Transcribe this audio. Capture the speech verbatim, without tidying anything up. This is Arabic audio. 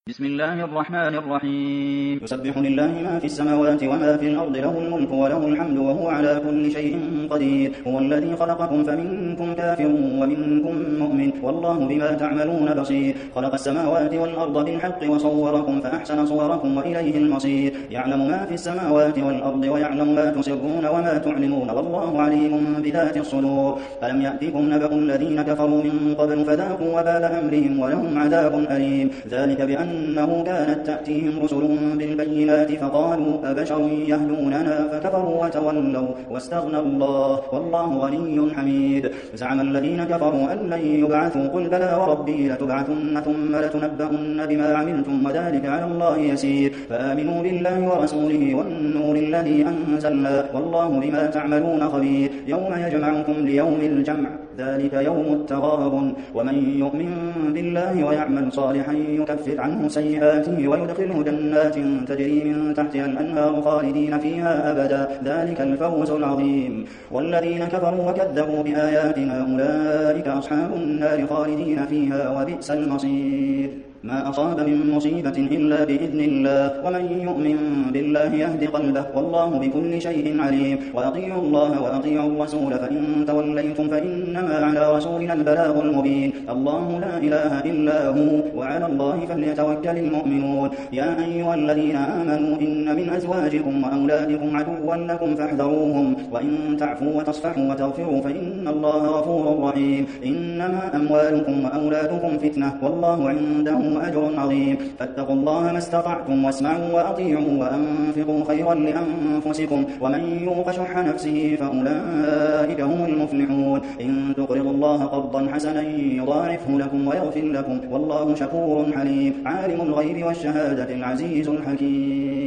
بسم الله الرحمن الرحيم يسبح لله ما في السماوات وما في الأرض له الملك وله الحمد وهو على كل شيء قدير هو الذي خلقكم فمنكم كافر ومنكم مؤمن والله بما تعملون بصير خلق السماوات والأرض بالحق وصوركم فأحسن صوركم وإليه المصير يعلم ما في السماوات والأرض ويعلم ما تسرون وما تعلنون والله عليم بذات الصدور ألم يأتكم نبأ الذين كفروا من قبل فذاقوا وبال أمرهم ولهم عذاب أليم ذلك بأن أنه كانت تأتيهم رسل بالبينات فقالوا أبشر يهدوننا فكفروا وتولوا واستغنى الله والله غني حميد زعم الذين كفروا أن لن يبعثوا قل بلى وربي لتبعثن ثم لتنبؤن بما عملتم وذلك على الله يسير فآمنوا بالله ورسوله والنور الذي أنزلنا والله بما تعملون خبير يوم يجمعكم ليوم الجمع ذلك يوم التغابن ومن يؤمن بالله ويعمل صالحا يكفر عنه سيئاته ويدخله جنات تجري من تحتها الأنهار خالدين فيها أبدا ذلك الفوز العظيم والذين كفروا وكذبوا بآياتنا أولئك أصحاب النار خالدين فيها وبئس المصير ما أصاب من مصيبة إلا بإذن الله ومن يؤمن بالله يهد قلبه والله بكل شيء عليم وأطيعوا الله وأطيعوا الرسول فإن توليتم فإنما على رسولنا البلاغ المبين الله لا إله إلا هو وعلى الله فليتوكل المؤمنون يا أيها الذين آمنوا إن من أزواجكم وأولادكم عدوا لكم فاحذروهم وإن تعفوا وتصفحوا وتغفروا فإن الله غفور رحيم إنما أموالكم وأولادكم فتنة والله عنده أجر عظيم فاتقوا الله ما استطعتم واسمعوا وأطيعوا وأنفقوا خيرا لأنفسكم ومن يوق شح نفسه فأولئك هم المفلحون إن تقرضوا الله قرضا حسنا يضاعفه لكم ويغفر لكم والله شكور حليم عالم الغيب والشهادة العزيز الحكيم